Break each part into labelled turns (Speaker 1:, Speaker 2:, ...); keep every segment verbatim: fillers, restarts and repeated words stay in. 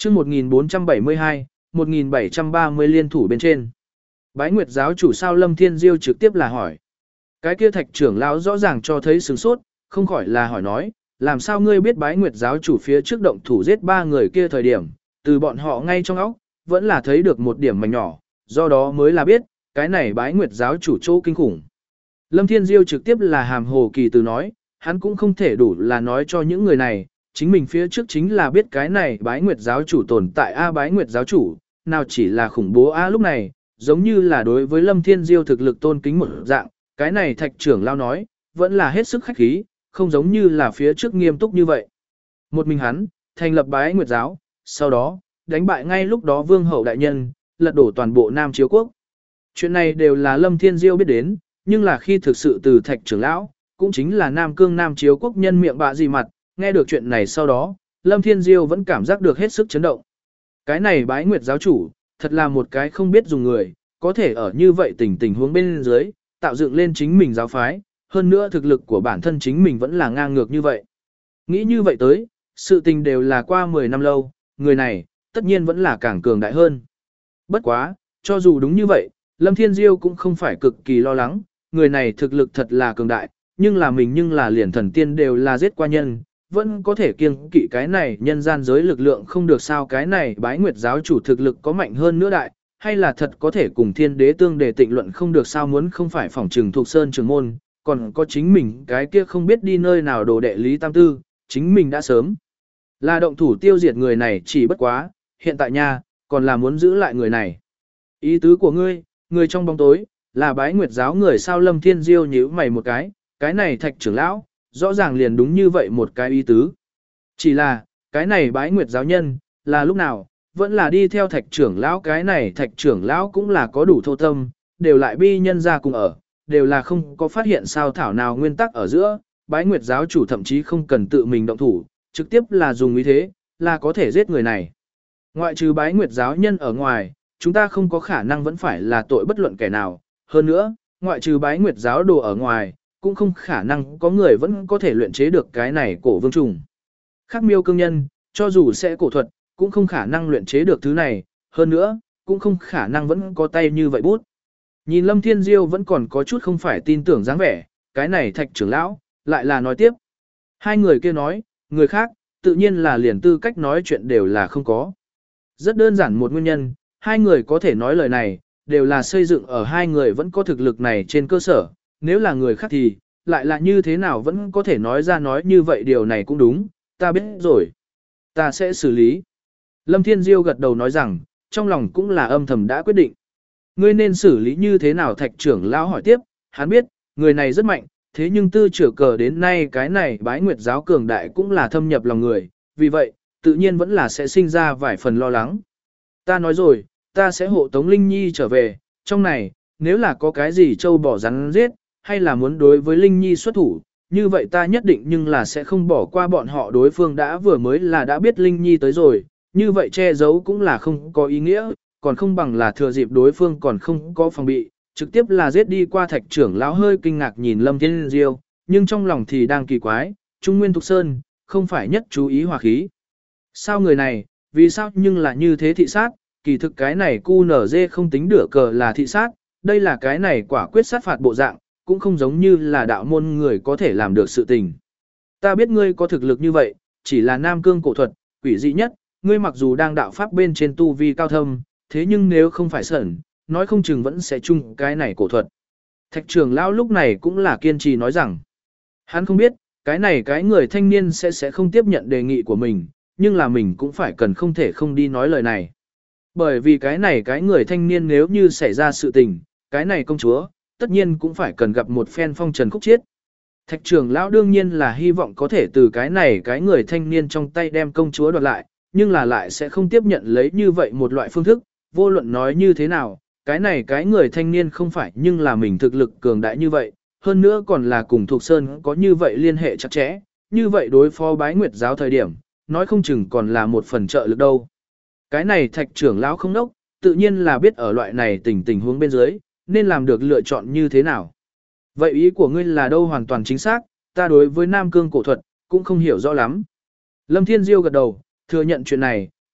Speaker 1: chương một nghìn bốn trăm bảy mươi hai, một nghìn bảy trăm ba mươi liên thủ bên trên. Bái Nguyệt giáo chủ sao Lâm Thiên Diêu trực tiếp là hỏi. Cái kia thạch trưởng lão rõ ràng cho thấy sửng sốt, không khỏi là hỏi nói, làm sao ngươi biết Bái Nguyệt giáo chủ phía trước động thủ giết ba người kia thời điểm, từ bọn họ ngay trong óc, vẫn là thấy được một điểm mảnh nhỏ, do đó mới là biết, cái này Bái Nguyệt giáo chủ chỗ kinh khủng. Lâm Thiên Diêu trực tiếp là hàm hồ kỳ từ nói, hắn cũng không thể đủ là nói cho những người này, chính mình phía trước chính là biết cái này Bái Nguyệt giáo chủ tồn tại a Bái Nguyệt giáo chủ, nào chỉ là khủng bố a lúc này, giống như là đối với Lâm Thiên Diêu thực lực tôn kính một dạng, cái này thạch trưởng lao nói, vẫn là hết sức khách khí, không giống như là phía trước nghiêm túc như vậy. Một mình hắn, thành lập Bái Nguyệt giáo, sau đó, đánh bại ngay lúc đó vương hậu đại nhân, lật đổ toàn bộ Nam Chiếu Quốc. Chuyện này đều là Lâm Thiên Diêu biết đến, nhưng là khi thực sự từ thạch trưởng lão, cũng chính là Nam Cương Nam Chiếu Quốc nhân miệng bạ gì mặt, nghe được chuyện này sau đó, Lâm Thiên Diêu vẫn cảm giác được hết sức chấn động. Cái này Bái Nguyệt giáo chủ, thật là một cái không biết dùng người, có thể ở như vậy tình tình huống bên dưới, tạo dựng lên chính mình giáo phái, hơn nữa thực lực của bản thân chính mình vẫn là ngang ngược như vậy. Nghĩ như vậy tới, sự tình đều là qua mười năm lâu, người này, tất nhiên vẫn là càng cường đại hơn. Bất quá, cho dù đúng như vậy, Lâm Thiên Diêu cũng không phải cực kỳ lo lắng, người này thực lực thật là cường đại, nhưng là mình nhưng là liền thần tiên đều là giết qua nhân, vẫn có thể kiêng kỵ cái này nhân gian giới lực lượng không được sao cái này Bái Nguyệt giáo chủ thực lực có mạnh hơn nữa đại, hay là thật có thể cùng thiên đế tương đề tịnh luận không được sao muốn không phải phỏng trừng thuộc sơn trường môn, còn có chính mình cái kia không biết đi nơi nào đồ đệ Lý Tam Tư, chính mình đã sớm là động thủ tiêu diệt người này chỉ bất quá, hiện tại nha, còn là muốn giữ lại người này. Ý tứ của ngươi, người trong bóng tối, là Bái Nguyệt giáo người sao Lâm Thiên Diêu nhíu mày một cái, cái này thạch trưởng lão, rõ ràng liền đúng như vậy một cái ý tứ. Chỉ là, cái này Bái Nguyệt giáo nhân, là lúc nào, vẫn là đi theo thạch trưởng lão cái này thạch trưởng lão cũng là có đủ thô tâm, đều lại bi nhân ra cùng ở, đều là không có phát hiện sao thảo nào nguyên tắc ở giữa, Bái Nguyệt giáo chủ thậm chí không cần tự mình động thủ, trực tiếp là dùng ý thế, là có thể giết người này. Ngoại trừ Bái Nguyệt giáo nhân ở ngoài, chúng ta không có khả năng vẫn phải là tội bất luận kẻ nào, hơn nữa, ngoại trừ Bái Nguyệt giáo đồ ở ngoài, cũng không khả năng có người vẫn có thể luyện chế được cái này cổ vương trùng. Khác miêu cương nhân, cho dù sẽ cổ thuật, cũng không khả năng luyện chế được thứ này, hơn nữa, cũng không khả năng vẫn có tay như vậy bút. Nhìn Lâm Thiên Diêu vẫn còn có chút không phải tin tưởng dáng vẻ, cái này thạch trưởng lão, lại là nói tiếp. Hai người kia nói, người khác, tự nhiên là liền tư cách nói chuyện đều là không có. Rất đơn giản một nguyên nhân, hai người có thể nói lời này, đều là xây dựng ở hai người vẫn có thực lực này trên cơ sở, nếu là người khác thì, lại là như thế nào vẫn có thể nói ra nói như vậy điều này cũng đúng, ta biết rồi. Ta sẽ xử lý. Lâm Thiên Diêu gật đầu nói rằng, trong lòng cũng là âm thầm đã quyết định. Ngươi nên xử lý như thế nào thạch trưởng lão hỏi tiếp, hắn biết, người này rất mạnh, thế nhưng tư trưởng cờ đến nay cái này Bái Nguyệt giáo cường đại cũng là thâm nhập lòng người, vì vậy, tự nhiên vẫn là sẽ sinh ra vài phần lo lắng. Ta nói rồi, ta sẽ hộ tống Linh Nhi trở về, trong này, nếu là có cái gì trâu bỏ rắn giết, hay là muốn đối với Linh Nhi xuất thủ, như vậy ta nhất định nhưng là sẽ không bỏ qua bọn họ đối phương đã vừa mới là đã biết Linh Nhi tới rồi, như vậy che giấu cũng là không có ý nghĩa, còn không bằng là thừa dịp đối phương còn không có phòng bị, trực tiếp là giết đi qua thạch trưởng lão hơi kinh ngạc nhìn Lâm Thiên Diêu, nhưng trong lòng thì đang kỳ quái, Trung Nguyên Thục Sơn, không phải nhất chú ý hòa khí. Sao người này, vì sao nhưng là như thế thị sát, kỳ thực cái này cu nở dê không tính đửa cờ là thị sát, đây là cái này quả quyết sát phạt bộ dạng, cũng không giống như là đạo môn người có thể làm được sự tình. Ta biết ngươi có thực lực như vậy, chỉ là nam cương cổ thuật, quỷ dị nhất, ngươi mặc dù đang đạo pháp bên trên tu vi cao thâm, thế nhưng nếu không phải sẩn, nói không chừng vẫn sẽ chung cái này cổ thuật. Thạch trưởng lão lúc này cũng là kiên trì nói rằng, hắn không biết, cái này cái người thanh niên sẽ sẽ không tiếp nhận đề nghị của mình, nhưng là mình cũng phải cần không thể không đi nói lời này. Bởi vì cái này cái người thanh niên nếu như xảy ra sự tình, cái này công chúa, tất nhiên cũng phải cần gặp một phen phong trần khúc chiết. Thạch trưởng lão đương nhiên là hy vọng có thể từ cái này cái người thanh niên trong tay đem công chúa đoạt lại, nhưng là lại sẽ không tiếp nhận lấy như vậy một loại phương thức, vô luận nói như thế nào, cái này cái người thanh niên không phải nhưng là mình thực lực cường đại như vậy, hơn nữa còn là cùng thuộc sơn có như vậy liên hệ chặt chẽ, như vậy đối phó Bái Nguyệt giáo thời điểm, nói không chừng còn là một phần trợ lực đâu. Cái này thạch trưởng lão không đốc, tự nhiên là biết ở loại này tình tình huống bên dưới, nên làm được lựa chọn như thế nào. Vậy ý của ngươi là đâu hoàn toàn chính xác, ta đối với Nam Cương cổ thuật, cũng không hiểu rõ lắm. Lâm Thiên Diêu gật đầu, thừa nhận chuyện này,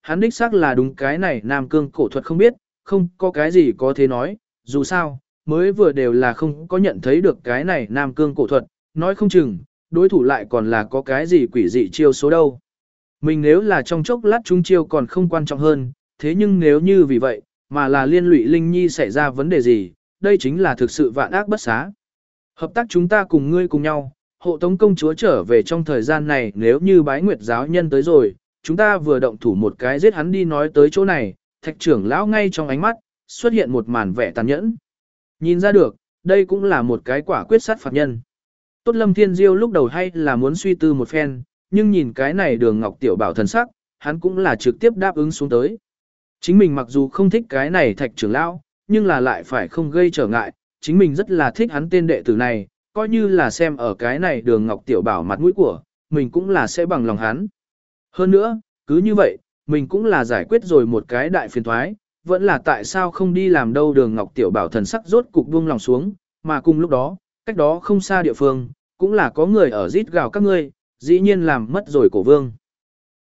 Speaker 1: hắn đích xác là đúng cái này Nam Cương cổ thuật không biết, không có cái gì có thể nói, dù sao, mới vừa đều là không có nhận thấy được cái này Nam Cương cổ thuật, nói không chừng, đối thủ lại còn là có cái gì quỷ dị chiêu số đâu. Mình nếu là trong chốc lát chúng chiêu còn không quan trọng hơn, thế nhưng nếu như vì vậy, mà là liên lụy Linh Nhi xảy ra vấn đề gì, đây chính là thực sự vạn ác bất xá. Hợp tác chúng ta cùng ngươi cùng nhau, hộ tống công chúa trở về trong thời gian này nếu như bái nguyệt giáo nhân tới rồi, chúng ta vừa động thủ một cái giết hắn đi nói tới chỗ này, thạch trưởng lão ngay trong ánh mắt, xuất hiện một màn vẻ tàn nhẫn. Nhìn ra được, đây cũng là một cái quả quyết sát phạt nhân. Tốt Lâm Thiên Diêu lúc đầu hay là muốn suy tư một phen, nhưng nhìn cái này đường ngọc tiểu bảo thần sắc, hắn cũng là trực tiếp đáp ứng xuống tới. Chính mình mặc dù không thích cái này thạch trưởng lão, nhưng là lại phải không gây trở ngại, chính mình rất là thích hắn tên đệ tử này, coi như là xem ở cái này đường ngọc tiểu bảo mặt mũi của, mình cũng là sẽ bằng lòng hắn. Hơn nữa, cứ như vậy, mình cũng là giải quyết rồi một cái đại phiền thoái, vẫn là tại sao không đi làm đâu đường ngọc tiểu bảo thần sắc rốt cục buông lòng xuống, mà cùng lúc đó, cách đó không xa địa phương, cũng là có người ở rít gào các ngươi, dĩ nhiên làm mất rồi cổ vương.